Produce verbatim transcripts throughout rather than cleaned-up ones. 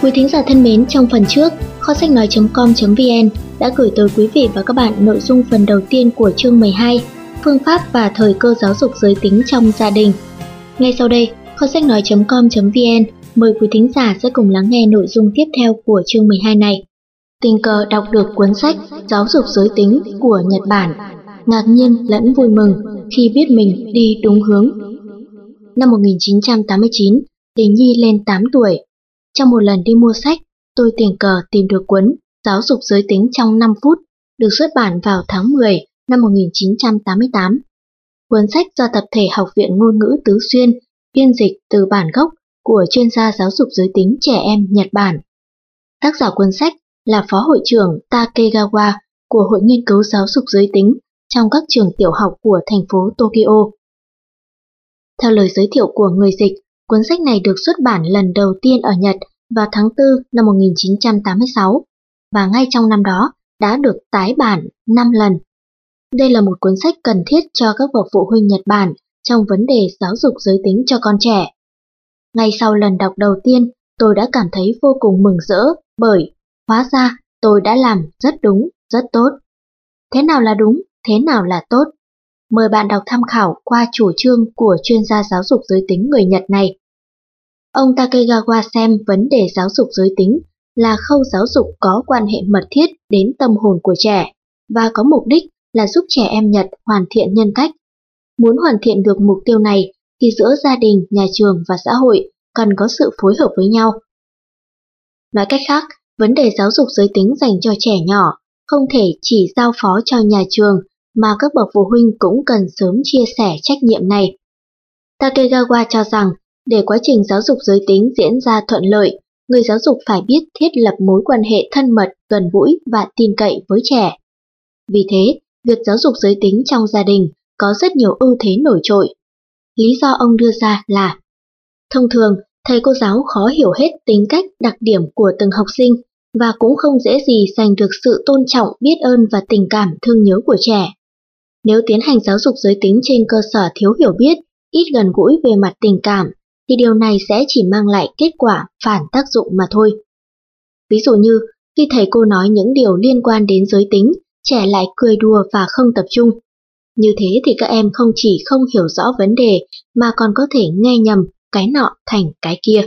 Quý thính giả thân mến, trong phần trước, kho sách nói chấm com chấm vn đã gửi tới quý vị và các bạn nội dung phần đầu tiên của chương mười hai, phương pháp và thời cơ giáo dục giới tính trong gia đình. Ngay sau đây, kho sách nói chấm com chấm vn mời quý thính giả sẽ cùng lắng nghe nội dung tiếp theo của chương mười hai này. Tình cờ đọc được cuốn sách Giáo dục giới tính của Nhật Bản, ngạc nhiên lẫn vui mừng khi biết mình đi đúng hướng. Năm một nghìn chín trăm tám mươi chín, Đình Nhi lên tám tuổi. Trong một lần đi mua sách, tôi tình cờ tìm được cuốn Giáo dục giới tính trong năm phút, được xuất bản vào tháng mười năm một nghìn chín trăm tám mươi tám. Cuốn sách do tập thể Học viện Ngôn ngữ Tứ Xuyên biên dịch từ bản gốc của chuyên gia giáo dục giới tính trẻ em Nhật Bản. Tác giả cuốn sách là Phó Hội trưởng Takegawa của Hội Nghiên cứu Giáo dục Giới tính trong các trường tiểu học của thành phố Tokyo. Theo lời giới thiệu của người dịch, cuốn sách này được xuất bản lần đầu tiên ở Nhật vào tháng tư năm một nghìn chín trăm tám mươi sáu, và ngay trong năm đó đã được tái bản năm lần. Đây là một cuốn sách cần thiết cho các bậc phụ huynh Nhật Bản trong vấn đề giáo dục giới tính cho con trẻ. Ngay sau lần đọc đầu tiên, tôi đã cảm thấy vô cùng mừng rỡ bởi hóa ra tôi đã làm rất đúng, rất tốt. Thế nào là đúng, thế nào là tốt? Mời bạn đọc tham khảo qua chủ trương của chuyên gia giáo dục giới tính người Nhật này. Ông Takegawa xem vấn đề giáo dục giới tính là khâu giáo dục có quan hệ mật thiết đến tâm hồn của trẻ và có mục đích là giúp trẻ em Nhật hoàn thiện nhân cách. Muốn hoàn thiện được mục tiêu này thì giữa gia đình, nhà trường và xã hội cần có sự phối hợp với nhau. Nói cách khác, vấn đề giáo dục giới tính dành cho trẻ nhỏ không thể chỉ giao phó cho nhà trường mà các bậc phụ huynh cũng cần sớm chia sẻ trách nhiệm này. Takegawa cho rằng để quá trình giáo dục giới tính diễn ra thuận lợi, người giáo dục phải biết thiết lập mối quan hệ thân mật, gần gũi và tin cậy với trẻ. Vì thế, việc giáo dục giới tính trong gia đình có rất nhiều ưu thế nổi trội. Lý do ông đưa ra là: thông thường, thầy cô giáo khó hiểu hết tính cách, đặc điểm của từng học sinh và cũng không dễ gì giành được sự tôn trọng, biết ơn và tình cảm thương nhớ của trẻ. Nếu tiến hành giáo dục giới tính trên cơ sở thiếu hiểu biết, ít gần gũi về mặt tình cảm, thì điều này sẽ chỉ mang lại kết quả phản tác dụng mà thôi. Ví dụ như, khi thầy cô nói những điều liên quan đến giới tính, trẻ lại cười đùa và không tập trung. Như thế thì các em không chỉ không hiểu rõ vấn đề mà còn có thể nghe nhầm cái nọ thành cái kia.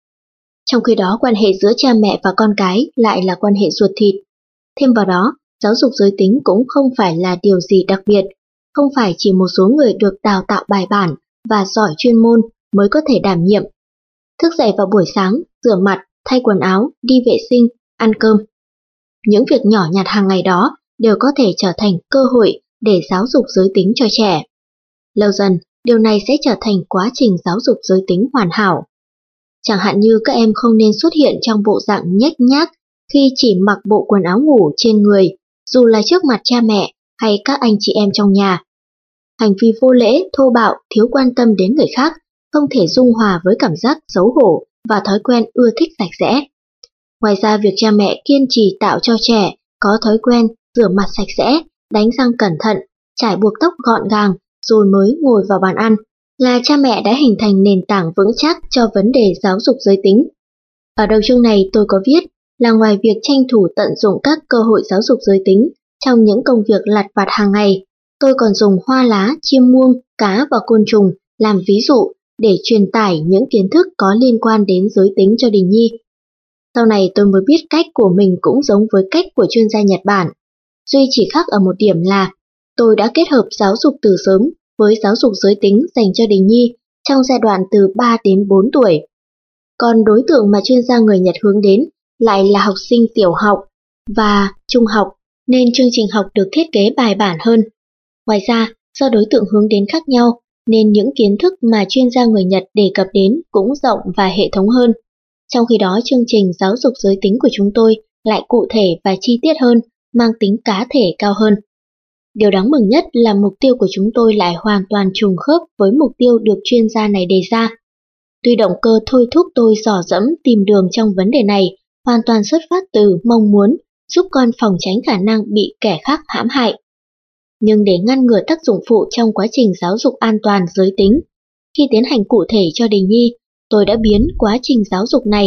Trong khi đó, quan hệ giữa cha mẹ và con cái lại là quan hệ ruột thịt. Thêm vào đó, giáo dục giới tính cũng không phải là điều gì đặc biệt, không phải chỉ một số người được đào tạo bài bản và giỏi chuyên môn mới có thể đảm nhiệm. Thức dậy vào buổi sáng, rửa mặt, thay quần áo, đi vệ sinh, ăn cơm. Những việc nhỏ nhặt hàng ngày đó đều có thể trở thành cơ hội để giáo dục giới tính cho trẻ. Lâu dần, điều này sẽ trở thành quá trình giáo dục giới tính hoàn hảo. Chẳng hạn như các em không nên xuất hiện trong bộ dạng nhếch nhác khi chỉ mặc bộ quần áo ngủ trên người, dù là trước mặt cha mẹ hay các anh chị em trong nhà. Hành vi vô lễ, thô bạo, thiếu quan tâm đến người khác không thể dung hòa với cảm giác xấu hổ và thói quen ưa thích sạch sẽ. Ngoài ra, việc cha mẹ kiên trì tạo cho trẻ có thói quen rửa mặt sạch sẽ, đánh răng cẩn thận, chải buộc tóc gọn gàng rồi mới ngồi vào bàn ăn là cha mẹ đã hình thành nền tảng vững chắc cho vấn đề giáo dục giới tính. Ở đầu chương này tôi có viết là ngoài việc tranh thủ tận dụng các cơ hội giáo dục giới tính trong những công việc lặt vặt hàng ngày, tôi còn dùng hoa lá, chim muông, cá và côn trùng làm ví dụ để truyền tải những kiến thức có liên quan đến giới tính cho Đình Nhi. Sau này tôi mới biết cách của mình cũng giống với cách của chuyên gia Nhật Bản. Duy chỉ khác ở một điểm là tôi đã kết hợp giáo dục từ sớm với giáo dục giới tính dành cho Đình Nhi trong giai đoạn từ ba đến bốn tuổi. Còn đối tượng mà chuyên gia người Nhật hướng đến lại là học sinh tiểu học và trung học, nên chương trình học được thiết kế bài bản hơn. Ngoài ra, do đối tượng hướng đến khác nhau, nên những kiến thức mà chuyên gia người Nhật đề cập đến cũng rộng và hệ thống hơn. Trong khi đó, chương trình giáo dục giới tính của chúng tôi lại cụ thể và chi tiết hơn, mang tính cá thể cao hơn. Điều đáng mừng nhất là mục tiêu của chúng tôi lại hoàn toàn trùng khớp với mục tiêu được chuyên gia này đề ra. Tuy động cơ thôi thúc tôi dò dẫm tìm đường trong vấn đề này hoàn toàn xuất phát từ mong muốn giúp con phòng tránh khả năng bị kẻ khác hãm hại. Nhưng để ngăn ngừa tác dụng phụ trong quá trình giáo dục an toàn giới tính, khi tiến hành cụ thể cho Đình Nhi, tôi đã biến quá trình giáo dục này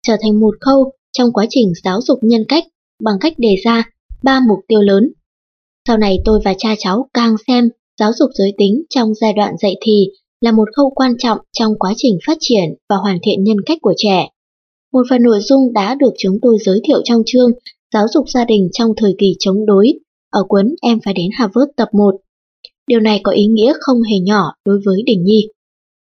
trở thành một khâu trong quá trình giáo dục nhân cách bằng cách đề ra ba mục tiêu lớn. Sau này tôi và cha cháu càng xem giáo dục giới tính trong giai đoạn dậy thì là một khâu quan trọng trong quá trình phát triển và hoàn thiện nhân cách của trẻ. Một phần nội dung đã được chúng tôi giới thiệu trong chương Giáo dục gia đình trong thời kỳ chống đối ở cuốn Em phải đến Harvard tập một. Điều này có ý nghĩa không hề nhỏ đối với Đình Nhi.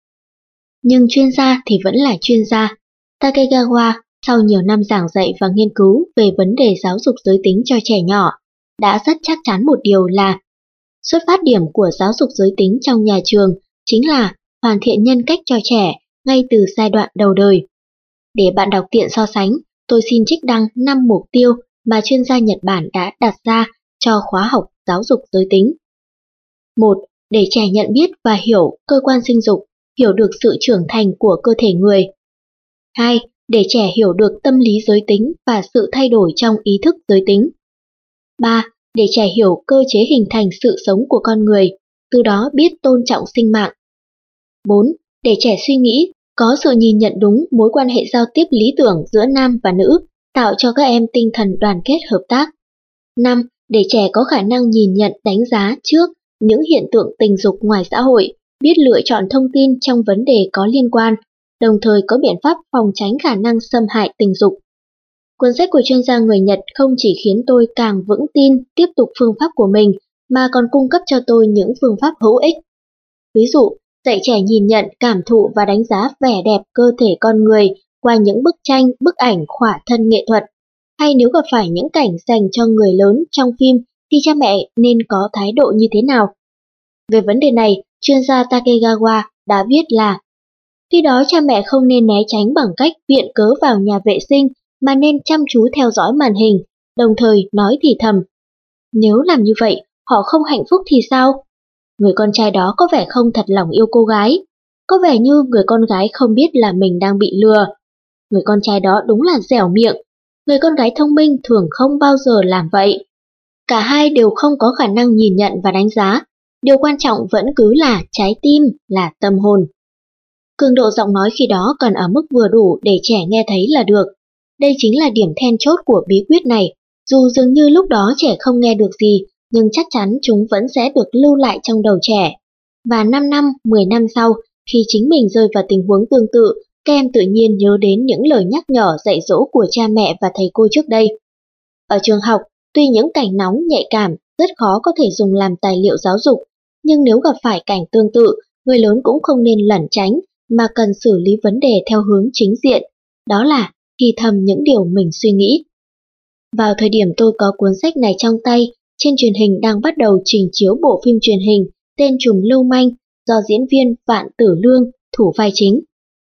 Nhưng chuyên gia thì vẫn là chuyên gia. Takegawa, sau nhiều năm giảng dạy và nghiên cứu về vấn đề giáo dục giới tính cho trẻ nhỏ, đã rất chắc chắn một điều là xuất phát điểm của giáo dục giới tính trong nhà trường chính là hoàn thiện nhân cách cho trẻ ngay từ giai đoạn đầu đời. Để bạn đọc tiện so sánh, tôi xin trích đăng năm mục tiêu mà chuyên gia Nhật Bản đã đặt ra cho khóa học giáo dục giới tính. một. Để trẻ nhận biết và hiểu cơ quan sinh dục, hiểu được sự trưởng thành của cơ thể người. hai. Để trẻ hiểu được tâm lý giới tính và sự thay đổi trong ý thức giới tính. ba. Để trẻ hiểu cơ chế hình thành sự sống của con người, từ đó biết tôn trọng sinh mạng. bốn. Để trẻ suy nghĩ, có sự nhìn nhận đúng mối quan hệ giao tiếp lý tưởng giữa nam và nữ, tạo cho các em tinh thần đoàn kết hợp tác. năm. Để trẻ có khả năng nhìn nhận đánh giá trước những hiện tượng tình dục ngoài xã hội, biết lựa chọn thông tin trong vấn đề có liên quan, đồng thời có biện pháp phòng tránh khả năng xâm hại tình dục. Cuốn sách của chuyên gia người Nhật không chỉ khiến tôi càng vững tin tiếp tục phương pháp của mình, mà còn cung cấp cho tôi những phương pháp hữu ích. Ví dụ, dạy trẻ nhìn nhận, cảm thụ và đánh giá vẻ đẹp cơ thể con người qua những bức tranh, bức ảnh khỏa thân nghệ thuật. Hay nếu gặp phải những cảnh dành cho người lớn trong phim thì cha mẹ nên có thái độ như thế nào? Về vấn đề này, chuyên gia Takegawa đã viết là khi đó cha mẹ không nên né tránh bằng cách viện cớ vào nhà vệ sinh mà nên chăm chú theo dõi màn hình, đồng thời nói thì thầm. Nếu làm như vậy, họ không hạnh phúc thì sao? Người con trai đó có vẻ không thật lòng yêu cô gái. Có vẻ như người con gái không biết là mình đang bị lừa. Người con trai đó đúng là dẻo miệng. Người con gái thông minh thường không bao giờ làm vậy. Cả hai đều không có khả năng nhìn nhận và đánh giá. Điều quan trọng vẫn cứ là trái tim, là tâm hồn. Cường độ giọng nói khi đó cần ở mức vừa đủ để trẻ nghe thấy là được. Đây chính là điểm then chốt của bí quyết này. Dù dường như lúc đó trẻ không nghe được gì, nhưng chắc chắn chúng vẫn sẽ được lưu lại trong đầu trẻ. Và năm năm, mười năm sau, khi chính mình rơi vào tình huống tương tự, các em tự nhiên nhớ đến những lời nhắc nhở dạy dỗ của cha mẹ và thầy cô trước đây. Ở trường học, tuy những cảnh nóng nhạy cảm rất khó có thể dùng làm tài liệu giáo dục, nhưng nếu gặp phải cảnh tương tự, người lớn cũng không nên lẩn tránh, mà cần xử lý vấn đề theo hướng chính diện, đó là thì thầm những điều mình suy nghĩ. Vào thời điểm tôi có cuốn sách này trong tay, trên truyền hình đang bắt đầu trình chiếu bộ phim truyền hình tên Trùm Lưu Manh do diễn viên Vạn Tử Lương thủ vai chính.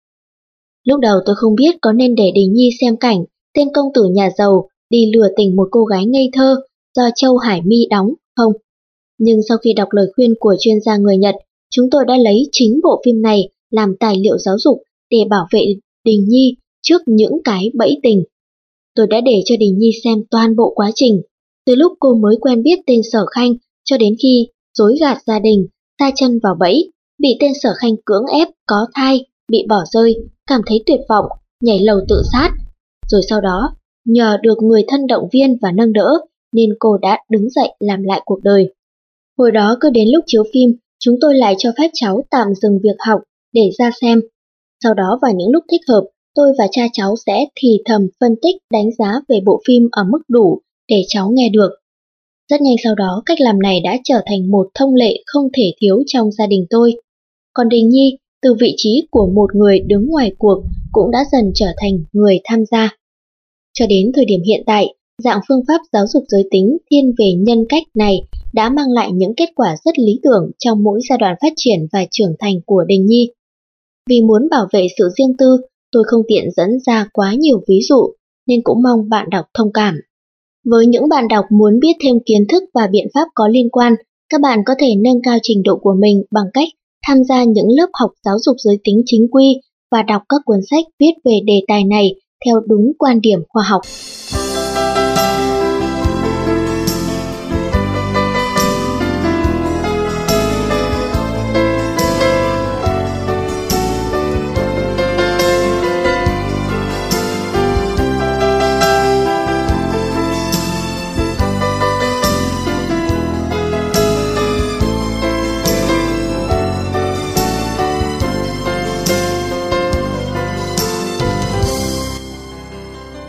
Lúc đầu tôi không biết có nên để Đình Nhi xem cảnh tên công tử nhà giàu đi lừa tình một cô gái ngây thơ do Châu Hải My đóng không. Nhưng sau khi đọc lời khuyên của chuyên gia người Nhật, chúng tôi đã lấy chính bộ phim này làm tài liệu giáo dục để bảo vệ Đình Nhi trước những cái bẫy tình. Tôi đã để cho Đình Nhi xem toàn bộ quá trình, từ lúc cô mới quen biết tên Sở Khanh cho đến khi dối gạt gia đình, sa chân vào bẫy, bị tên Sở Khanh cưỡng ép có thai, bị bỏ rơi, cảm thấy tuyệt vọng, nhảy lầu tự sát. Rồi sau đó, nhờ được người thân động viên và nâng đỡ, nên cô đã đứng dậy làm lại cuộc đời. Hồi đó cứ đến lúc chiếu phim, chúng tôi lại cho phép cháu tạm dừng việc học để ra xem. Sau đó vào những lúc thích hợp, tôi và cha cháu sẽ thì thầm phân tích đánh giá về bộ phim ở mức đủ để cháu nghe được. Rất nhanh sau đó, cách làm này đã trở thành một thông lệ không thể thiếu trong gia đình tôi. Còn Đình Nhi, từ vị trí của một người đứng ngoài cuộc, cũng đã dần trở thành người tham gia. Cho đến thời điểm hiện tại, dạng phương pháp giáo dục giới tính thiên về nhân cách này đã mang lại những kết quả rất lý tưởng trong mỗi giai đoạn phát triển và trưởng thành của Đình Nhi. Vì muốn bảo vệ sự riêng tư, tôi không tiện dẫn ra quá nhiều ví dụ, nên cũng mong bạn đọc thông cảm. Với những bạn đọc muốn biết thêm kiến thức và biện pháp có liên quan, các bạn có thể nâng cao trình độ của mình bằng cách tham gia những lớp học giáo dục giới tính chính quy và đọc các cuốn sách viết về đề tài này theo đúng quan điểm khoa học.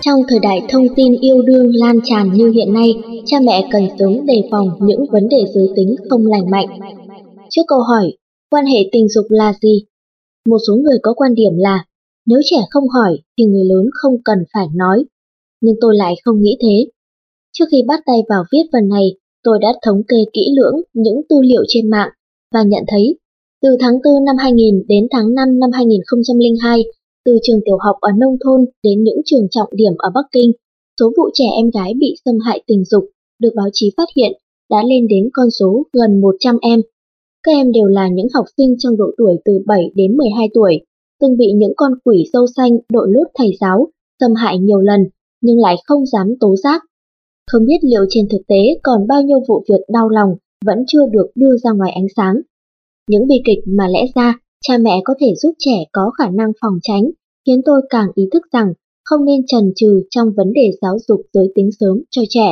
Trong thời đại thông tin yêu đương lan tràn như hiện nay, cha mẹ cần sớm đề phòng những vấn đề giới tính không lành mạnh. Trước câu hỏi, quan hệ tình dục là gì? Một số người có quan điểm là, nếu trẻ không hỏi thì người lớn không cần phải nói. Nhưng tôi lại không nghĩ thế. Trước khi bắt tay vào viết phần này, tôi đã thống kê kỹ lưỡng những tư liệu trên mạng và nhận thấy, từ tháng tư năm hai nghìn đến tháng năm năm hai nghìn không trăm lẻ hai, từ trường tiểu học ở nông thôn đến những trường trọng điểm ở Bắc Kinh, số vụ trẻ em gái bị xâm hại tình dục được báo chí phát hiện đã lên đến con số gần một trăm em. Các em đều là những học sinh trong độ tuổi từ bảy đến mười hai tuổi, từng bị những con quỷ râu xanh đội lốt thầy giáo xâm hại nhiều lần nhưng lại không dám tố giác. Không biết liệu trên thực tế còn bao nhiêu vụ việc đau lòng vẫn chưa được đưa ra ngoài ánh sáng. Những bi kịch mà lẽ ra cha mẹ có thể giúp trẻ có khả năng phòng tránh khiến tôi càng ý thức rằng không nên chần chừ trong vấn đề giáo dục giới tính sớm cho trẻ.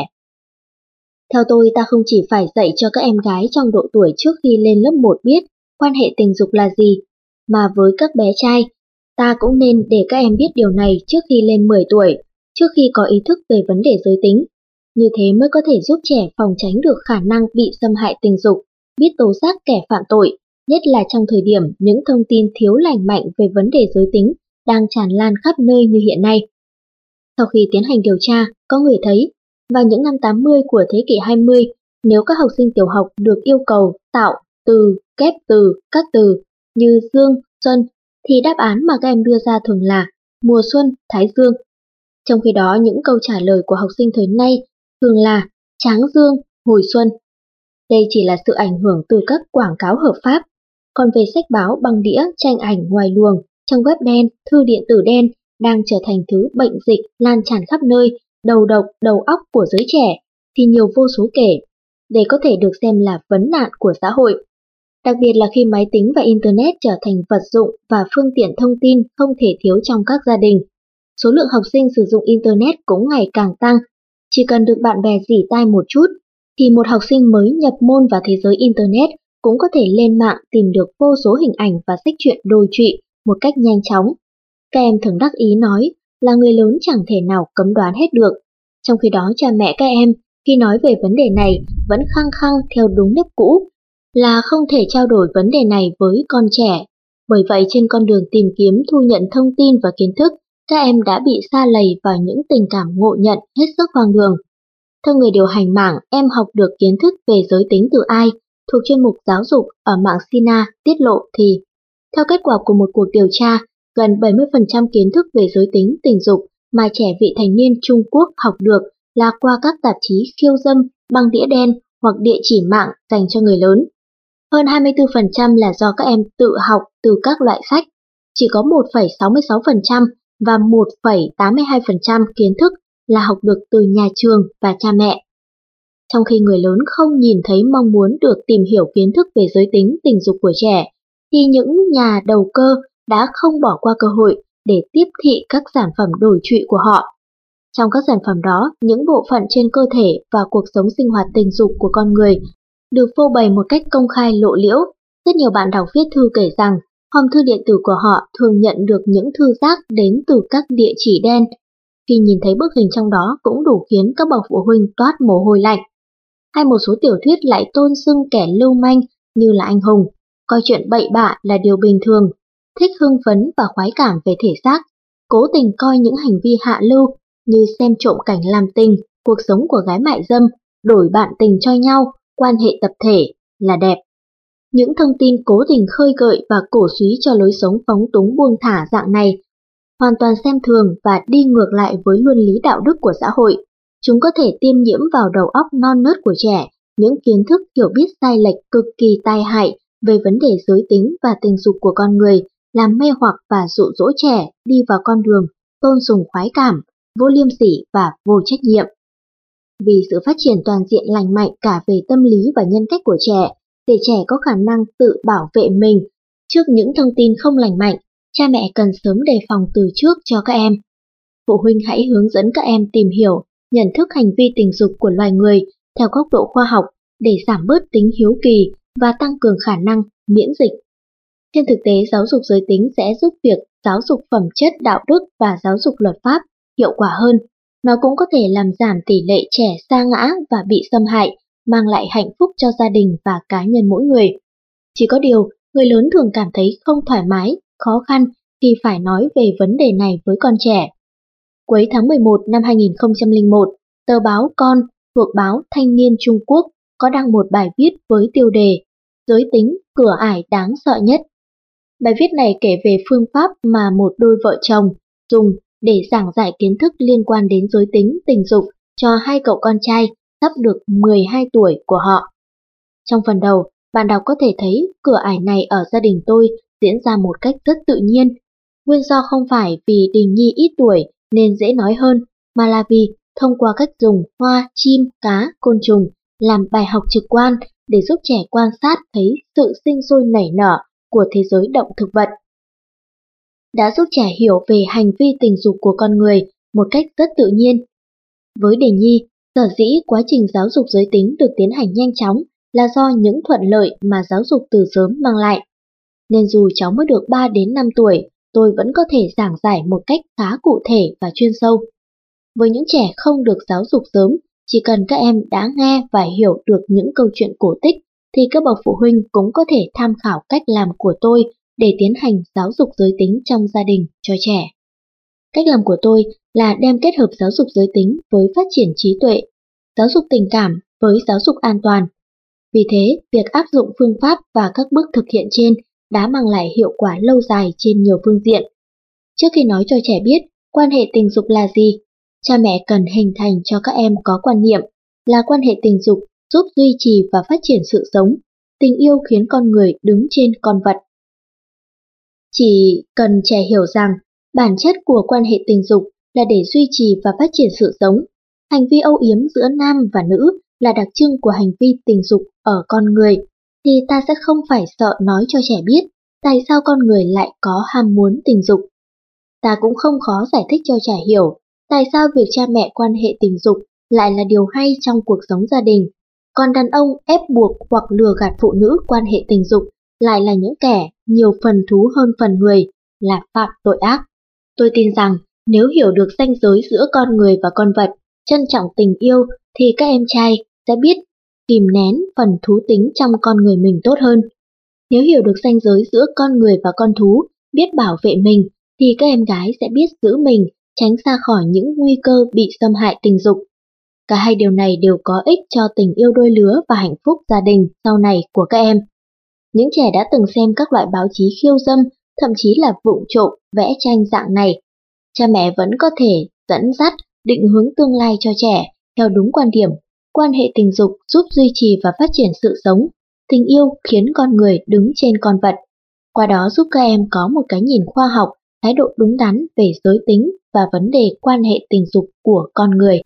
Theo tôi, ta không chỉ phải dạy cho các em gái trong độ tuổi trước khi lên lớp một biết quan hệ tình dục là gì, mà với các bé trai, ta cũng nên để các em biết điều này trước khi lên mười tuổi, trước khi có ý thức về vấn đề giới tính. Như thế mới có thể giúp trẻ phòng tránh được khả năng bị xâm hại tình dục, biết tố giác kẻ phạm tội, nhất là trong thời điểm những thông tin thiếu lành mạnh về vấn đề giới tính đang tràn lan khắp nơi như hiện nay. Sau khi tiến hành điều tra, có người thấy, vào những năm tám mươi của thế kỷ hai mươi, nếu các học sinh tiểu học được yêu cầu tạo từ, kép từ, các từ như dương, xuân, thì đáp án mà các em đưa ra thường là mùa xuân, thái dương. Trong khi đó, những câu trả lời của học sinh thời nay thường là tráng dương, hồi xuân. Đây chỉ là sự ảnh hưởng từ các quảng cáo hợp pháp. Còn về sách báo, băng đĩa, tranh ảnh ngoài luồng, trang web đen, thư điện tử đen đang trở thành thứ bệnh dịch lan tràn khắp nơi, đầu độc, đầu óc của giới trẻ, thì nhiều vô số kể. Đây có thể được xem là vấn nạn của xã hội. Đặc biệt là khi máy tính và Internet trở thành vật dụng và phương tiện thông tin không thể thiếu trong các gia đình. Số lượng học sinh sử dụng Internet cũng ngày càng tăng. Chỉ cần được bạn bè rỉ tai một chút, thì một học sinh mới nhập môn vào thế giới Internet cũng có thể lên mạng tìm được vô số hình ảnh và sách truyện đồi trụy một cách nhanh chóng. Các em thường đắc ý nói là người lớn chẳng thể nào cấm đoán hết được. Trong khi đó cha mẹ các em khi nói về vấn đề này vẫn khăng khăng theo đúng nếp cũ là không thể trao đổi vấn đề này với con trẻ. Bởi vậy trên con đường tìm kiếm thu nhận thông tin và kiến thức, các em đã bị sa lầy vào những tình cảm ngộ nhận hết sức hoang đường. Theo người điều hành mạng, em học được kiến thức về giới tính từ ai? Thuộc chuyên mục giáo dục ở mạng Sina tiết lộ thì, theo kết quả của một cuộc điều tra, gần bảy mươi phần trăm kiến thức về giới tính, tình dục mà trẻ vị thành niên Trung Quốc học được là qua các tạp chí khiêu dâm, băng đĩa đen hoặc địa chỉ mạng dành cho người lớn. Hơn hai mươi tư phần trăm là do các em tự học từ các loại sách, chỉ có một phẩy sáu mươi sáu phần trăm và một phẩy tám mươi hai phần trăm kiến thức là học được từ nhà trường và cha mẹ. Trong khi người lớn không nhìn thấy mong muốn được tìm hiểu kiến thức về giới tính, tình dục của trẻ, thì những nhà đầu cơ đã không bỏ qua cơ hội để tiếp thị các sản phẩm đồi trụy của họ. Trong các sản phẩm đó, những bộ phận trên cơ thể và cuộc sống sinh hoạt tình dục của con người được phô bày một cách công khai lộ liễu. Rất nhiều bạn đọc viết thư kể rằng hòm thư điện tử của họ thường nhận được những thư rác đến từ các địa chỉ đen. Khi nhìn thấy bức hình trong đó cũng đủ khiến các bậc phụ huynh toát mồ hôi lạnh. Hay một số tiểu thuyết lại tôn xưng kẻ lưu manh như là anh hùng, coi chuyện bậy bạ là điều bình thường, thích hưng phấn và khoái cảm về thể xác, cố tình coi những hành vi hạ lưu như xem trộm cảnh làm tình, cuộc sống của gái mại dâm, đổi bạn tình cho nhau, quan hệ tập thể là đẹp. Những thông tin cố tình khơi gợi và cổ súy cho lối sống phóng túng buông thả dạng này hoàn toàn xem thường và đi ngược lại với luân lý đạo đức của xã hội. Chúng có thể tiêm nhiễm vào đầu óc non nớt của trẻ những kiến thức hiểu biết sai lệch cực kỳ tai hại về vấn đề giới tính và tình dục của con người, làm mê hoặc và dụ dỗ trẻ đi vào con đường tôn sùng khoái cảm, vô liêm sỉ và vô trách nhiệm. Vì sự phát triển toàn diện lành mạnh cả về tâm lý và nhân cách của trẻ, để trẻ có khả năng tự bảo vệ mình trước những thông tin không lành mạnh, cha mẹ cần sớm đề phòng từ trước cho các em. Phụ huynh hãy hướng dẫn các em tìm hiểu, nhận thức hành vi tình dục của loài người theo góc độ khoa học để giảm bớt tính hiếu kỳ và tăng cường khả năng miễn dịch. Trên thực tế, giáo dục giới tính sẽ giúp việc giáo dục phẩm chất đạo đức và giáo dục luật pháp hiệu quả hơn. Nó cũng có thể làm giảm tỷ lệ trẻ sa ngã và bị xâm hại, mang lại hạnh phúc cho gia đình và cá nhân mỗi người. Chỉ có điều, người lớn thường cảm thấy không thoải mái, khó khăn khi phải nói về vấn đề này với con trẻ. Cuối tháng mười một năm hai nghìn không trăm lẻ một, tờ báo Con thuộc báo Thanh niên Trung Quốc có đăng một bài viết với tiêu đề Giới tính cửa ải đáng sợ nhất. Bài viết này kể về phương pháp mà một đôi vợ chồng dùng để giảng giải kiến thức liên quan đến giới tính tình dục cho hai cậu con trai sắp được mười hai tuổi của họ. Trong phần đầu, bạn đọc có thể thấy cửa ải này ở gia đình tôi diễn ra một cách rất tự nhiên. Nguyên do không phải vì Đình Nhi ít tuổi nên dễ nói hơn, mà là vì thông qua cách dùng hoa, chim, cá, côn trùng làm bài học trực quan để giúp trẻ quan sát thấy sự sinh sôi nảy nở của thế giới động thực vật. Đã giúp trẻ hiểu về hành vi tình dục của con người một cách rất tự nhiên. Với Đình Nhi, sở dĩ quá trình giáo dục giới tính được tiến hành nhanh chóng là do những thuận lợi mà giáo dục từ sớm mang lại. Nên dù cháu mới được ba đến năm tuổi, tôi vẫn có thể giảng giải một cách khá cụ thể và chuyên sâu. Với những trẻ không được giáo dục sớm, chỉ cần các em đã nghe và hiểu được những câu chuyện cổ tích, thì các bậc phụ huynh cũng có thể tham khảo cách làm của tôi để tiến hành giáo dục giới tính trong gia đình cho trẻ. Cách làm của tôi là đem kết hợp giáo dục giới tính với phát triển trí tuệ, giáo dục tình cảm với giáo dục an toàn. Vì thế, việc áp dụng phương pháp và các bước thực hiện trên đã mang lại hiệu quả lâu dài trên nhiều phương diện. Trước khi nói cho trẻ biết quan hệ tình dục là gì, cha mẹ cần hình thành cho các em có quan niệm là quan hệ tình dục giúp duy trì và phát triển sự sống, tình yêu khiến con người đứng trên con vật. Chỉ cần trẻ hiểu rằng bản chất của quan hệ tình dục là để duy trì và phát triển sự sống, hành vi âu yếm giữa nam và nữ là đặc trưng của hành vi tình dục ở con người, thì ta sẽ không phải sợ nói cho trẻ biết tại sao con người lại có ham muốn tình dục. Ta cũng không khó giải thích cho trẻ hiểu tại sao việc cha mẹ quan hệ tình dục lại là điều hay trong cuộc sống gia đình, còn đàn ông ép buộc hoặc lừa gạt phụ nữ quan hệ tình dục lại là những kẻ nhiều phần thú hơn phần người, là phạm tội ác. Tôi tin rằng nếu hiểu được ranh giới giữa con người và con vật, trân trọng tình yêu, thì các em trai sẽ biết kìm nén phần thú tính trong con người mình tốt hơn. Nếu hiểu được ranh giới giữa con người và con thú, biết bảo vệ mình, thì các em gái sẽ biết giữ mình, tránh xa khỏi những nguy cơ bị xâm hại tình dục. Cả hai điều này đều có ích cho tình yêu đôi lứa và hạnh phúc gia đình sau này của các em. Những trẻ đã từng xem các loại báo chí khiêu dâm, thậm chí là vụng trộm vẽ tranh dạng này, cha mẹ vẫn có thể dẫn dắt, định hướng tương lai cho trẻ theo đúng quan điểm quan hệ tình dục giúp duy trì và phát triển sự sống, tình yêu khiến con người đứng trên con vật. Qua đó giúp các em có một cái nhìn khoa học, thái độ đúng đắn về giới tính và vấn đề quan hệ tình dục của con người.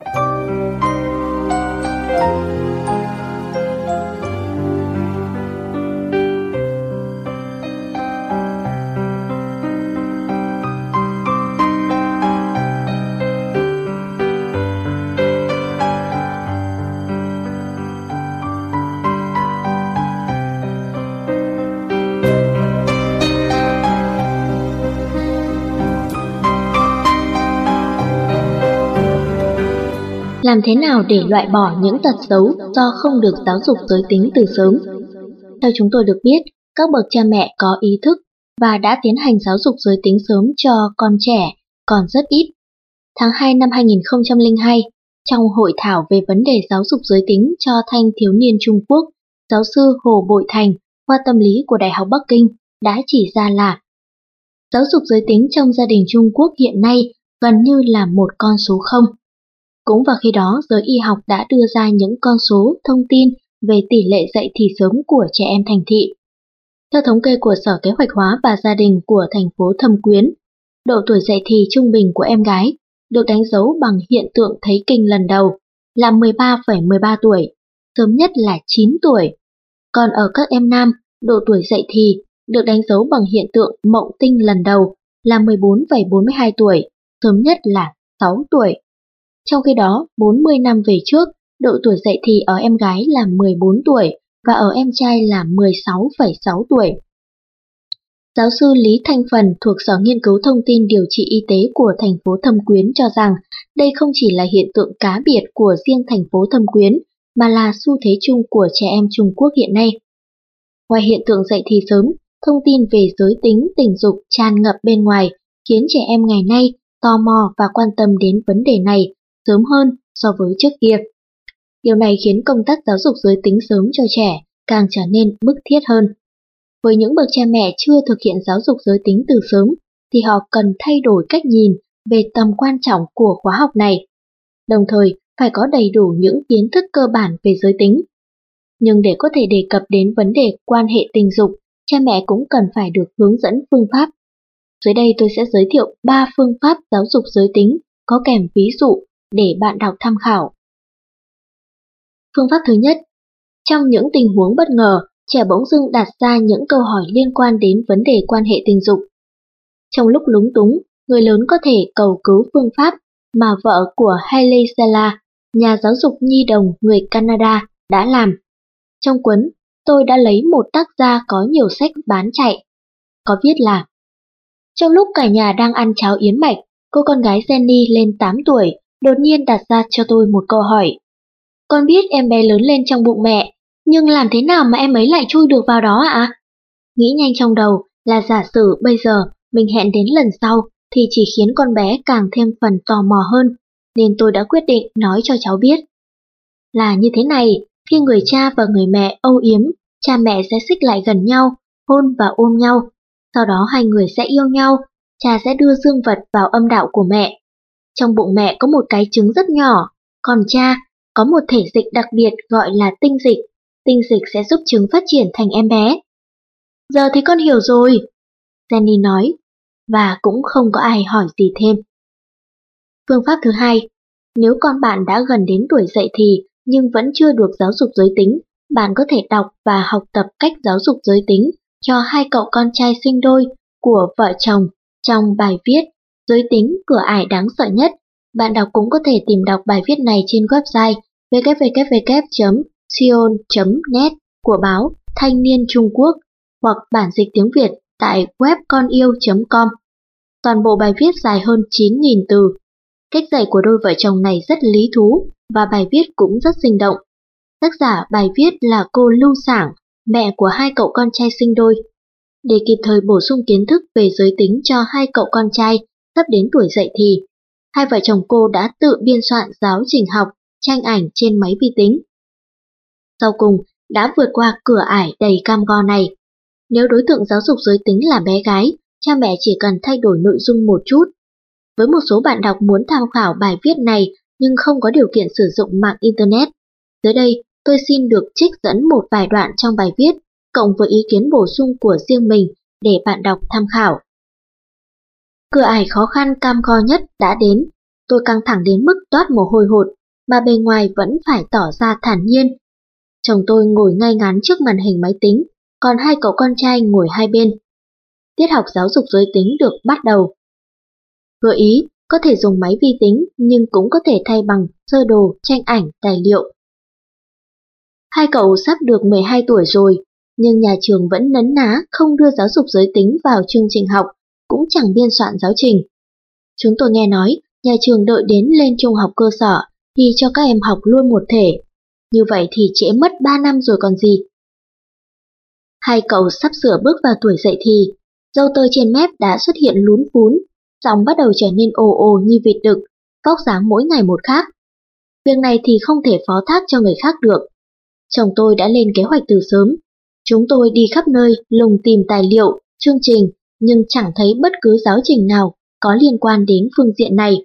Làm thế nào để loại bỏ những tật xấu do không được giáo dục giới tính từ sớm? Theo chúng tôi được biết, các bậc cha mẹ có ý thức và đã tiến hành giáo dục giới tính sớm cho con trẻ còn rất ít. Tháng hai năm hai nghìn không trăm lẻ hai, trong hội thảo về vấn đề giáo dục giới tính cho thanh thiếu niên Trung Quốc, giáo sư Hồ Bội Thành, khoa tâm lý của Đại học Bắc Kinh, đã chỉ ra là giáo dục giới tính trong gia đình Trung Quốc hiện nay gần như là một con số không. Cũng vào khi đó, giới y học đã đưa ra những con số thông tin về tỷ lệ dậy thì sớm của trẻ em thành thị. Theo thống kê của Sở Kế hoạch hóa và Gia đình của thành phố Thâm Quyến, độ tuổi dậy thì trung bình của em gái được đánh dấu bằng hiện tượng thấy kinh lần đầu là mười ba phẩy mười ba tuổi, sớm nhất là chín tuổi. Còn ở các em nam, độ tuổi dậy thì được đánh dấu bằng hiện tượng mộng tinh lần đầu là mười bốn phẩy bốn mươi hai tuổi, sớm nhất là sáu tuổi. Trong khi đó, bốn mươi năm về trước, độ tuổi dậy thì ở em gái là mười bốn tuổi và ở em trai là mười sáu phẩy sáu tuổi. Giáo sư Lý Thanh Phần thuộc Sở Nghiên cứu Thông tin Điều trị Y tế của thành phố Thâm Quyến cho rằng đây không chỉ là hiện tượng cá biệt của riêng thành phố Thâm Quyến, mà là xu thế chung của trẻ em Trung Quốc hiện nay. Ngoài hiện tượng dậy thì sớm, thông tin về giới tính, tình dục tràn ngập bên ngoài, khiến trẻ em ngày nay tò mò và quan tâm đến vấn đề này sớm hơn so với trước kia. Điều này khiến công tác giáo dục giới tính sớm cho trẻ càng trở nên bức thiết hơn. Với những bậc cha mẹ chưa thực hiện giáo dục giới tính từ sớm, thì họ cần thay đổi cách nhìn về tầm quan trọng của khóa học này, đồng thời phải có đầy đủ những kiến thức cơ bản về giới tính. Nhưng để có thể đề cập đến vấn đề quan hệ tình dục, cha mẹ cũng cần phải được hướng dẫn phương pháp. Dưới đây tôi sẽ giới thiệu ba phương pháp giáo dục giới tính có kèm ví dụ để bạn đọc tham khảo. Phương pháp thứ nhất, trong những tình huống bất ngờ, trẻ bỗng dưng đặt ra những câu hỏi liên quan đến vấn đề quan hệ tình dục. Trong lúc lúng túng, người lớn có thể cầu cứu phương pháp mà vợ của Hailey Sella, nhà giáo dục nhi đồng người Canada, đã làm. Trong cuốn, tôi đã lấy một tác gia có nhiều sách bán chạy. Có viết là: trong lúc cả nhà đang ăn cháo yến mạch, cô con gái Jenny lên tám tuổi đột nhiên đặt ra cho tôi một câu hỏi. Con biết em bé lớn lên trong bụng mẹ, nhưng làm thế nào mà em ấy lại chui được vào đó ạ? À? Nghĩ nhanh trong đầu là giả sử bây giờ mình hẹn đến lần sau thì chỉ khiến con bé càng thêm phần tò mò hơn, nên tôi đã quyết định nói cho cháu biết. Là như thế này, khi người cha và người mẹ âu yếm, cha mẹ sẽ xích lại gần nhau, hôn và ôm nhau. Sau đó hai người sẽ yêu nhau, cha sẽ đưa dương vật vào âm đạo của mẹ. Trong bụng mẹ có một cái trứng rất nhỏ, còn cha có một thể dịch đặc biệt gọi là tinh dịch. Tinh dịch sẽ giúp trứng phát triển thành em bé. Giờ thì con hiểu rồi, Jenny nói, và cũng không có ai hỏi gì thêm. Phương pháp thứ hai, nếu con bạn đã gần đến tuổi dậy thì nhưng vẫn chưa được giáo dục giới tính, bạn có thể đọc và học tập cách giáo dục giới tính cho hai cậu con trai sinh đôi của vợ chồng trong bài viết Giới tính cửa ải đáng sợ nhất. Bạn đọc cũng có thể tìm đọc bài viết này trên website w w w chấm sion chấm net của báo Thanh niên Trung Quốc hoặc bản dịch tiếng Việt tại web con yêu chấm com. Toàn bộ bài viết dài hơn chín nghìn từ. Cách dạy của đôi vợ chồng này rất lý thú và bài viết cũng rất sinh động. Tác giả bài viết là cô Lưu Sảng, mẹ của hai cậu con trai sinh đôi. Để kịp thời bổ sung kiến thức về giới tính cho hai cậu con trai sắp đến tuổi dậy thì, hai vợ chồng cô đã tự biên soạn giáo trình học, tranh ảnh trên máy vi tính. Sau cùng, đã vượt qua cửa ải đầy cam go này. Nếu đối tượng giáo dục giới tính là bé gái, cha mẹ chỉ cần thay đổi nội dung một chút. Với một số bạn đọc muốn tham khảo bài viết này nhưng không có điều kiện sử dụng mạng Internet, dưới đây tôi xin được trích dẫn một vài đoạn trong bài viết, cộng với ý kiến bổ sung của riêng mình để bạn đọc tham khảo. Cửa ải khó khăn cam go nhất đã đến, tôi căng thẳng đến mức toát mồ hôi hột, mà bề ngoài vẫn phải tỏ ra thản nhiên. Chồng tôi ngồi ngay ngắn trước màn hình máy tính, còn hai cậu con trai ngồi hai bên. Tiết học giáo dục giới tính được bắt đầu. Gợi ý, có thể dùng máy vi tính nhưng cũng có thể thay bằng sơ đồ, tranh ảnh, tài liệu. Hai cậu sắp được mười hai tuổi rồi, nhưng nhà trường vẫn nấn ná không đưa giáo dục giới tính vào chương trình học, cũng chẳng biên soạn giáo trình. Chúng tôi nghe nói, nhà trường đợi đến lên trung học cơ sở thì cho các em học luôn một thể. Như vậy thì trễ mất ba năm rồi còn gì. Hai cậu sắp sửa bước vào tuổi dậy thì, râu tơ trên mép đã xuất hiện lún phún, giọng bắt đầu trở nên ồ ồ như vịt đực, vóc dáng mỗi ngày một khác. Việc này thì không thể phó thác cho người khác được. Chồng tôi đã lên kế hoạch từ sớm. Chúng tôi đi khắp nơi lùng tìm tài liệu, chương trình, nhưng chẳng thấy bất cứ giáo trình nào có liên quan đến phương diện này.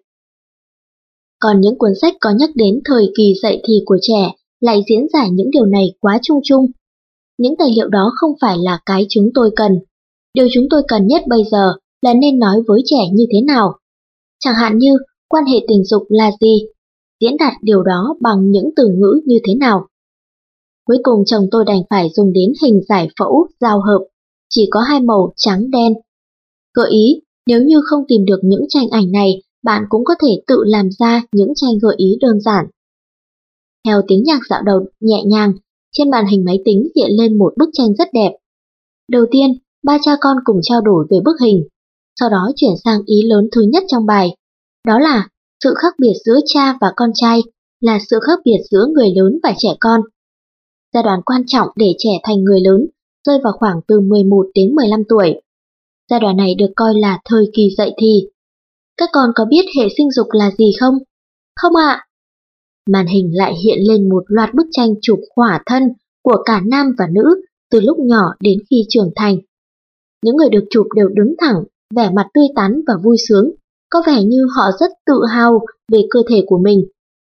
Còn những cuốn sách có nhắc đến thời kỳ dậy thì của trẻ lại diễn giải những điều này quá chung chung. Những tài liệu đó không phải là cái chúng tôi cần. Điều chúng tôi cần nhất bây giờ là nên nói với trẻ như thế nào. Chẳng hạn như quan hệ tình dục là gì, diễn đạt điều đó bằng những từ ngữ như thế nào. Cuối cùng chồng tôi đành phải dùng đến hình giải phẫu giao hợp, chỉ có hai màu trắng đen. Gợi ý, nếu như không tìm được những tranh ảnh này, bạn cũng có thể tự làm ra những tranh gợi ý đơn giản. Theo tiếng nhạc dạo đầu nhẹ nhàng, trên màn hình máy tính hiện lên một bức tranh rất đẹp. Đầu tiên, ba cha con cùng trao đổi về bức hình, sau đó chuyển sang ý lớn thứ nhất trong bài. Đó là sự khác biệt giữa cha và con trai là sự khác biệt giữa người lớn và trẻ con. Giai đoạn quan trọng để trẻ thành người lớn rơi vào khoảng từ mười một đến mười lăm tuổi. Giai đoạn này được coi là thời kỳ dậy thì. Các con có biết hệ sinh dục là gì không? Không ạ. Màn hình lại hiện lên một loạt bức tranh chụp khỏa thân của cả nam và nữ từ lúc nhỏ đến khi trưởng thành. Những người được chụp đều đứng thẳng, vẻ mặt tươi tắn và vui sướng, có vẻ như họ rất tự hào về cơ thể của mình.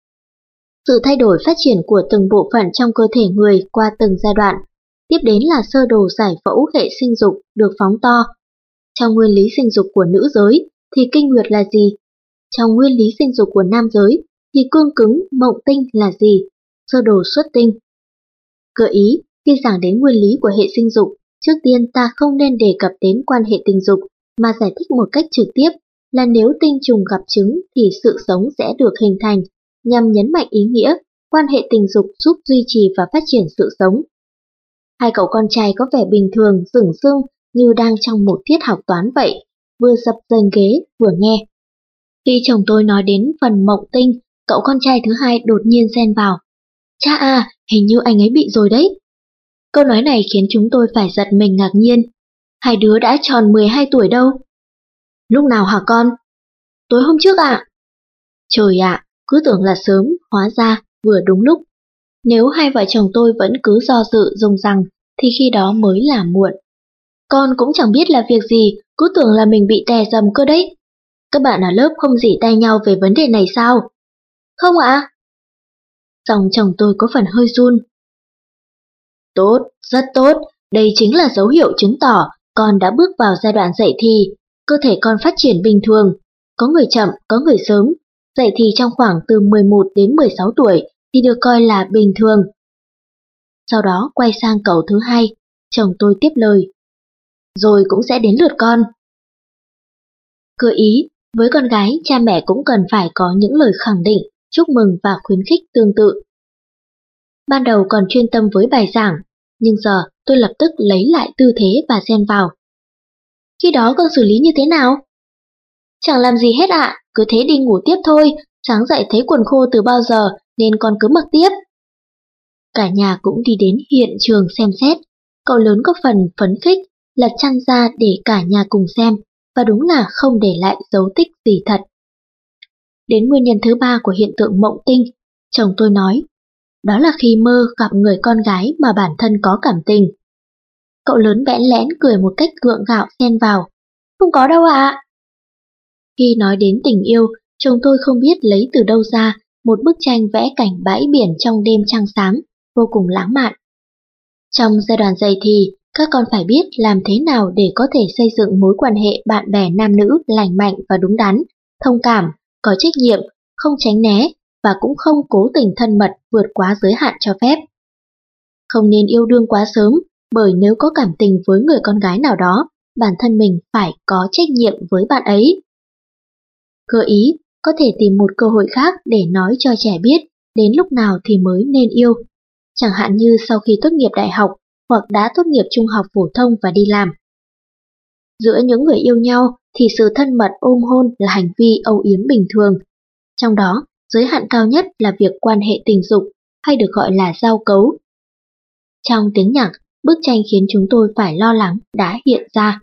Sự thay đổi phát triển của từng bộ phận trong cơ thể người qua từng giai đoạn, tiếp đến là sơ đồ giải phẫu hệ sinh dục được phóng to. Trong nguyên lý sinh dục của nữ giới thì kinh nguyệt là gì? Trong nguyên lý sinh dục của nam giới thì cương cứng, mộng tinh là gì? Sơ đồ xuất tinh. Gợi ý, khi giảng đến nguyên lý của hệ sinh dục, trước tiên ta không nên đề cập đến quan hệ tình dục, mà giải thích một cách trực tiếp là nếu tinh trùng gặp trứng thì sự sống sẽ được hình thành, nhằm nhấn mạnh ý nghĩa quan hệ tình dục giúp duy trì và phát triển sự sống. Hai cậu con trai có vẻ bình thường, sửng sưng như đang trong một tiết học toán vậy, vừa dập dềnh ghế vừa nghe. Khi chồng tôi nói đến phần mộng tinh, cậu con trai thứ hai đột nhiên xen vào. Cha à, hình như anh ấy bị rồi đấy. Câu nói này khiến chúng tôi phải giật mình ngạc nhiên. Hai đứa đã tròn mười hai tuổi đâu. Lúc nào hả con? Tối hôm trước ạ. Trời ạ, cứ tưởng là sớm, hóa ra vừa đúng lúc. Nếu hai vợ chồng tôi vẫn cứ do dự dùng rằng thì khi đó mới là muộn. Con cũng chẳng biết là việc gì, cứ tưởng là mình bị tè dầm cơ đấy. Các bạn ở lớp không rỉ tay nhau về vấn đề này sao? Không ạ. Dòng chồng tôi có phần hơi run. Tốt, rất tốt, đây chính là dấu hiệu chứng tỏ con đã bước vào giai đoạn dậy thì, cơ thể con phát triển bình thường, có người chậm, có người sớm, dậy thì trong khoảng từ mười một đến mười sáu tuổi thì được coi là bình thường. Sau đó quay sang cậu thứ hai, chồng tôi tiếp lời. Rồi cũng sẽ đến lượt con. Gợi ý, với con gái, cha mẹ cũng cần phải có những lời khẳng định, chúc mừng và khuyến khích tương tự. Ban đầu còn chuyên tâm với bài giảng, nhưng giờ tôi lập tức lấy lại tư thế và xen vào. Khi đó con xử lý như thế nào? Chẳng làm gì hết ạ, cứ thế đi ngủ tiếp thôi, sáng dậy thấy quần khô từ bao giờ nên con cứ mặc tiếp. Cả nhà cũng đi đến hiện trường xem xét, cậu lớn có phần phấn khích, lật chăn ra để cả nhà cùng xem, và đúng là không để lại dấu tích gì thật. Đến nguyên nhân thứ ba của hiện tượng mộng tinh, chồng tôi nói, đó là khi mơ gặp người con gái mà bản thân có cảm tình. Cậu lớn bẽn lẽn cười một cách gượng gạo xen vào, không có đâu ạ. Khi nói đến tình yêu, chồng tôi không biết lấy từ đâu ra một bức tranh vẽ cảnh bãi biển trong đêm trăng sáng, vô cùng lãng mạn. Trong giai đoạn dậy thì, các con phải biết làm thế nào để có thể xây dựng mối quan hệ bạn bè nam nữ lành mạnh và đúng đắn, thông cảm, có trách nhiệm, không tránh né và cũng không cố tình thân mật vượt quá giới hạn cho phép. Không nên yêu đương quá sớm, bởi nếu có cảm tình với người con gái nào đó, bản thân mình phải có trách nhiệm với bạn ấy. Gợi ý, có thể tìm một cơ hội khác để nói cho trẻ biết đến lúc nào thì mới nên yêu. Chẳng hạn như sau khi tốt nghiệp đại học hoặc đã tốt nghiệp trung học phổ thông và đi làm. Giữa những người yêu nhau thì sự thân mật ôm hôn là hành vi âu yếm bình thường. Trong đó, giới hạn cao nhất là việc quan hệ tình dục, hay được gọi là giao cấu. Trong tiếng nhạc, bức tranh khiến chúng tôi phải lo lắng đã hiện ra.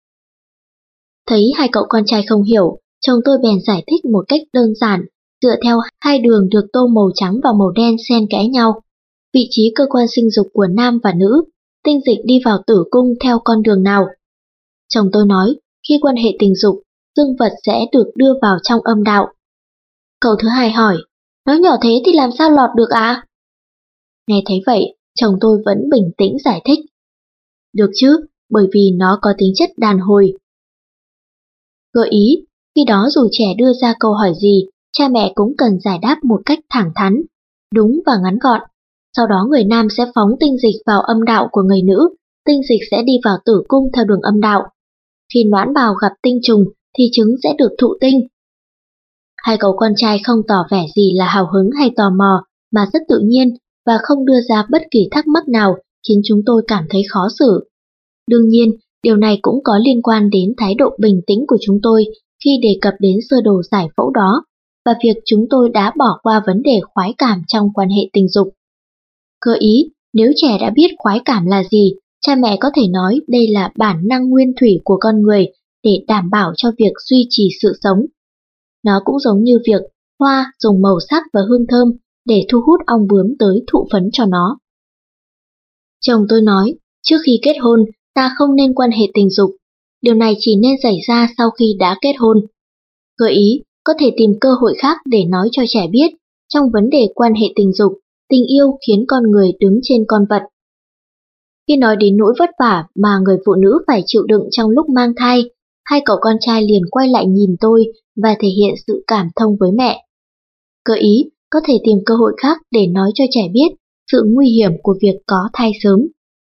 Thấy hai cậu con trai không hiểu, chồng tôi bèn giải thích một cách đơn giản, dựa theo hai đường được tô màu trắng và màu đen xen kẽ nhau. Vị trí cơ quan sinh dục của nam và nữ, tinh dịch đi vào tử cung theo con đường nào. Chồng tôi nói, khi quan hệ tình dục, dương vật sẽ được đưa vào trong âm đạo. Cậu thứ hai hỏi, nói nhỏ thế thì làm sao lọt được ạ? À? Nghe thấy vậy, chồng tôi vẫn bình tĩnh giải thích. Được chứ, bởi vì nó có tính chất đàn hồi. Gợi ý, khi đó dù trẻ đưa ra câu hỏi gì, cha mẹ cũng cần giải đáp một cách thẳng thắn, đúng và ngắn gọn. Sau đó người nam sẽ phóng tinh dịch vào âm đạo của người nữ, tinh dịch sẽ đi vào tử cung theo đường âm đạo. Khi noãn bào gặp tinh trùng thì trứng sẽ được thụ tinh. Hai cậu con trai không tỏ vẻ gì là hào hứng hay tò mò, mà rất tự nhiên và không đưa ra bất kỳ thắc mắc nào khiến chúng tôi cảm thấy khó xử. Đương nhiên, Điều này cũng có liên quan đến thái độ bình tĩnh của chúng tôi khi đề cập đến sơ đồ giải phẫu đó, và việc chúng tôi đã bỏ qua vấn đề khoái cảm trong quan hệ tình dục. Gợi ý, nếu trẻ đã biết khoái cảm là gì, cha mẹ có thể nói đây là bản năng nguyên thủy của con người để đảm bảo cho việc duy trì sự sống. Nó cũng giống như việc hoa dùng màu sắc và hương thơm để thu hút ong bướm tới thụ phấn cho nó. Chồng tôi nói, trước khi kết hôn, ta không nên quan hệ tình dục. Điều này chỉ nên xảy ra sau khi đã kết hôn. Gợi ý, có thể tìm cơ hội khác để nói cho trẻ biết, trong vấn đề quan hệ tình dục, tình yêu khiến con người đứng trên con vật. Khi nói đến nỗi vất vả mà người phụ nữ phải chịu đựng trong lúc mang thai, hai cậu con trai liền quay lại nhìn tôi và thể hiện sự cảm thông với mẹ. Gợi ý, có thể tìm cơ hội khác để nói cho trẻ biết sự nguy hiểm của việc có thai sớm.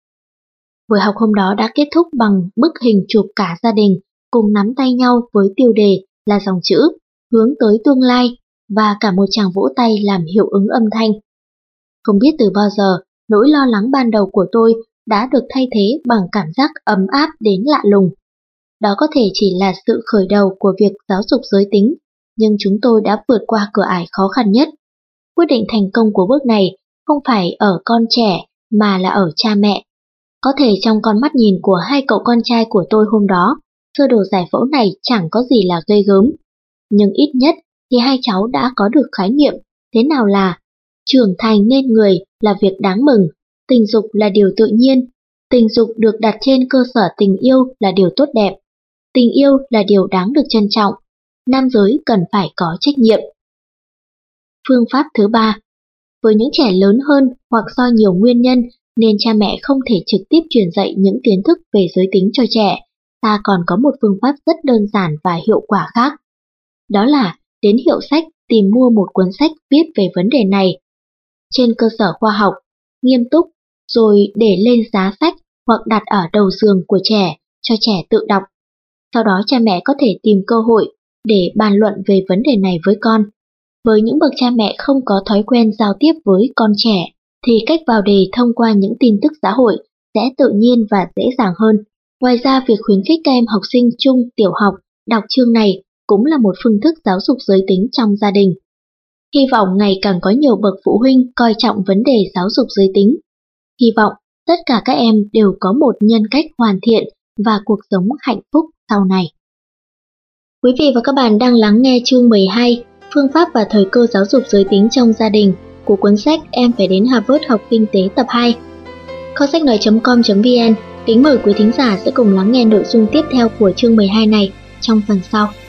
Buổi học hôm đó đã kết thúc bằng bức hình chụp cả gia đình cùng nắm tay nhau với tiêu đề là dòng chữ hướng tới tương lai và cả một tràng vỗ tay làm hiệu ứng âm thanh. Không biết từ bao giờ, nỗi lo lắng ban đầu của tôi đã được thay thế bằng cảm giác ấm áp đến lạ lùng. Đó có thể chỉ là sự khởi đầu của việc giáo dục giới tính, nhưng chúng tôi đã vượt qua cửa ải khó khăn nhất. Quyết định thành công của bước này không phải ở con trẻ mà là ở cha mẹ. Có thể trong con mắt nhìn của hai cậu con trai của tôi hôm đó, sơ đồ giải phẫu này chẳng có gì là ghê gớm. Nhưng ít nhất thì hai cháu đã có được khái niệm thế nào là trưởng thành nên người là việc đáng mừng, tình dục là điều tự nhiên, tình dục được đặt trên cơ sở tình yêu là điều tốt đẹp, tình yêu là điều đáng được trân trọng, nam giới cần phải có trách nhiệm. Phương pháp thứ ba, với những trẻ lớn hơn hoặc do nhiều nguyên nhân nên cha mẹ không thể trực tiếp truyền dạy những kiến thức về giới tính cho trẻ, ta còn có một phương pháp rất đơn giản và hiệu quả khác. Đó là đến hiệu sách tìm mua một cuốn sách viết về vấn đề này. Trên cơ sở khoa học, nghiêm túc, rồi để lên giá sách hoặc đặt ở đầu giường của trẻ cho trẻ tự đọc. Sau đó cha mẹ có thể tìm cơ hội để bàn luận về vấn đề này với con. Với những bậc cha mẹ không có thói quen giao tiếp với con trẻ, thì cách vào đề thông qua những tin tức xã hội sẽ tự nhiên và dễ dàng hơn. Ngoài ra, việc khuyến khích các em học sinh trung, tiểu học đọc chương này cũng là một phương thức giáo dục giới tính trong gia đình. Hy vọng ngày càng có nhiều bậc phụ huynh coi trọng vấn đề giáo dục giới tính. Hy vọng tất cả các em đều có một nhân cách hoàn thiện và cuộc sống hạnh phúc sau này. Quý vị và các bạn đang lắng nghe chương mười hai, Phương pháp và thời cơ giáo dục giới tính trong gia đình của cuốn sách Em phải đến Harvard học kinh tế tập hai. Kho sách nói chấm com chấm vn kính mời quý thính giả sẽ cùng lắng nghe nội dung tiếp theo của chương mười hai này trong phần sau.